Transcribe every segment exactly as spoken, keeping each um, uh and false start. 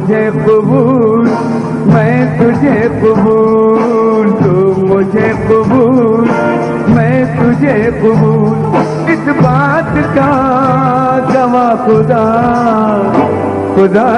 मुझे कबूल, मैं तुझे कबूल, तू मुझे कबूल, मैं तुझे कबूल। इस बात का गवाह खुदा, खुदा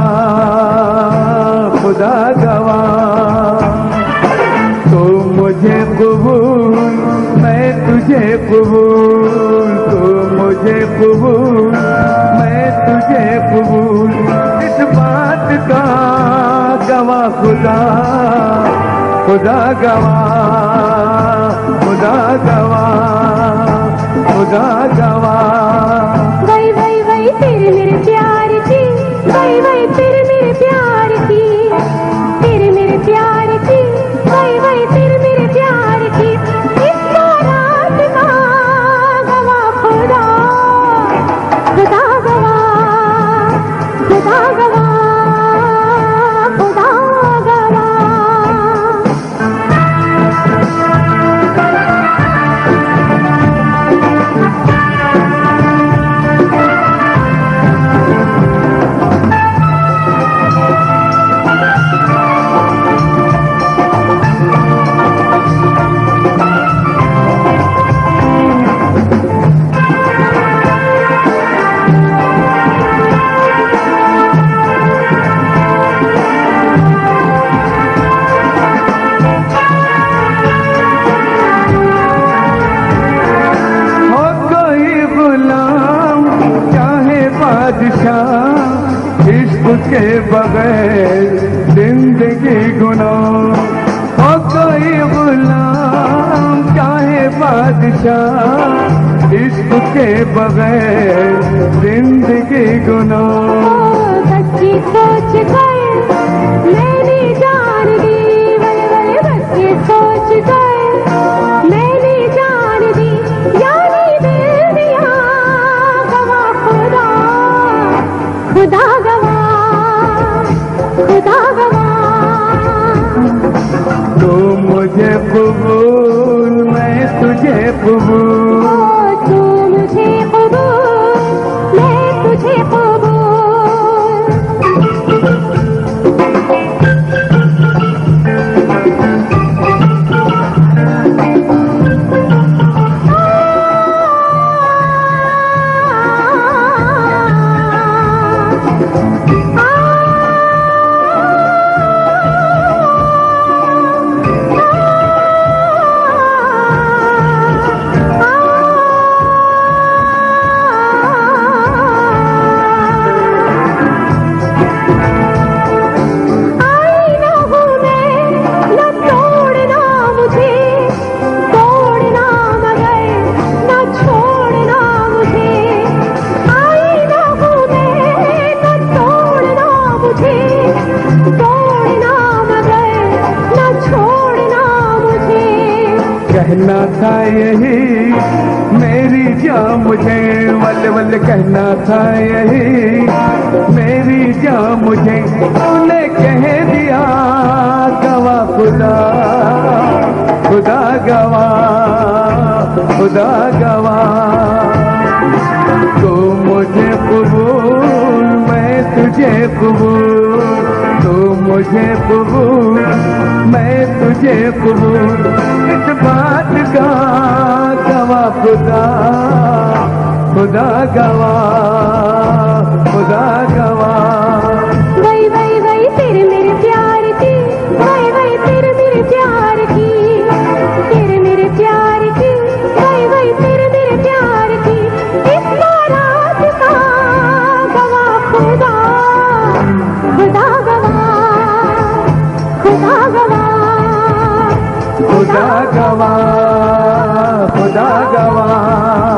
गवाह, खुदा गवाह। तू मुझे कबूल, मैं तुझे कबूल, तू मुझे कबूल, मैं तुझे कबूल। इस बात का गवाह खुदा, खुदा गवाह, खुदा गवाह, खुदा गवाह। वही वही वही तेरे मेरे प्यार की, वही वही तेरे मेरे प्यार की, तेरे मेरे प्यार की, वही वही तेरे मेरे प्यार की। इसका रात का गवाह खुदा, खुदा गवाह, खुदा गवाह, खुदा गवाह। इश्क के बगैर जिंदगी गुनाह। हो कोई गुलाम चाहे बादशाह, इश्क के बगैर जिंदगी गुनाह। सच्ची सोच कर मैंने जान दी, वले वले सच्ची सोच कर मैंने जान दी, यानी दिल दिया गवाह खुदा, खुदा गवाह, खुदा गवाह। तू मुझे कबूल, मैं तुझे कबूल, तू मुझे कबूल, मैं तुझे कबूल। कहना था यही मेरी जान मुझे, वल्ले वल्ले कहना था यही मेरी जान मुझे। तूने कह दिया गवाह खुदा, खुदा गवाह, खुदा गवाह। तू मुझे कबूल, मैं तुझे कबूल, तू मुझे कबूल, मैं तुझे कबूल। इस बात का गवाह खुदा, खुदा गवाह, खुदा गवाह। वही वही वही तेरे मेरे प्यार की, वही वही तेरे मेरे प्यार की, तेरे मेरे प्यार की, वही वही तेरे मेरे प्यार की। इस रात का गवाह खुदा, खुदा गवाह, खुदा गवाह, खुदा गवाह, खुदा गवाह।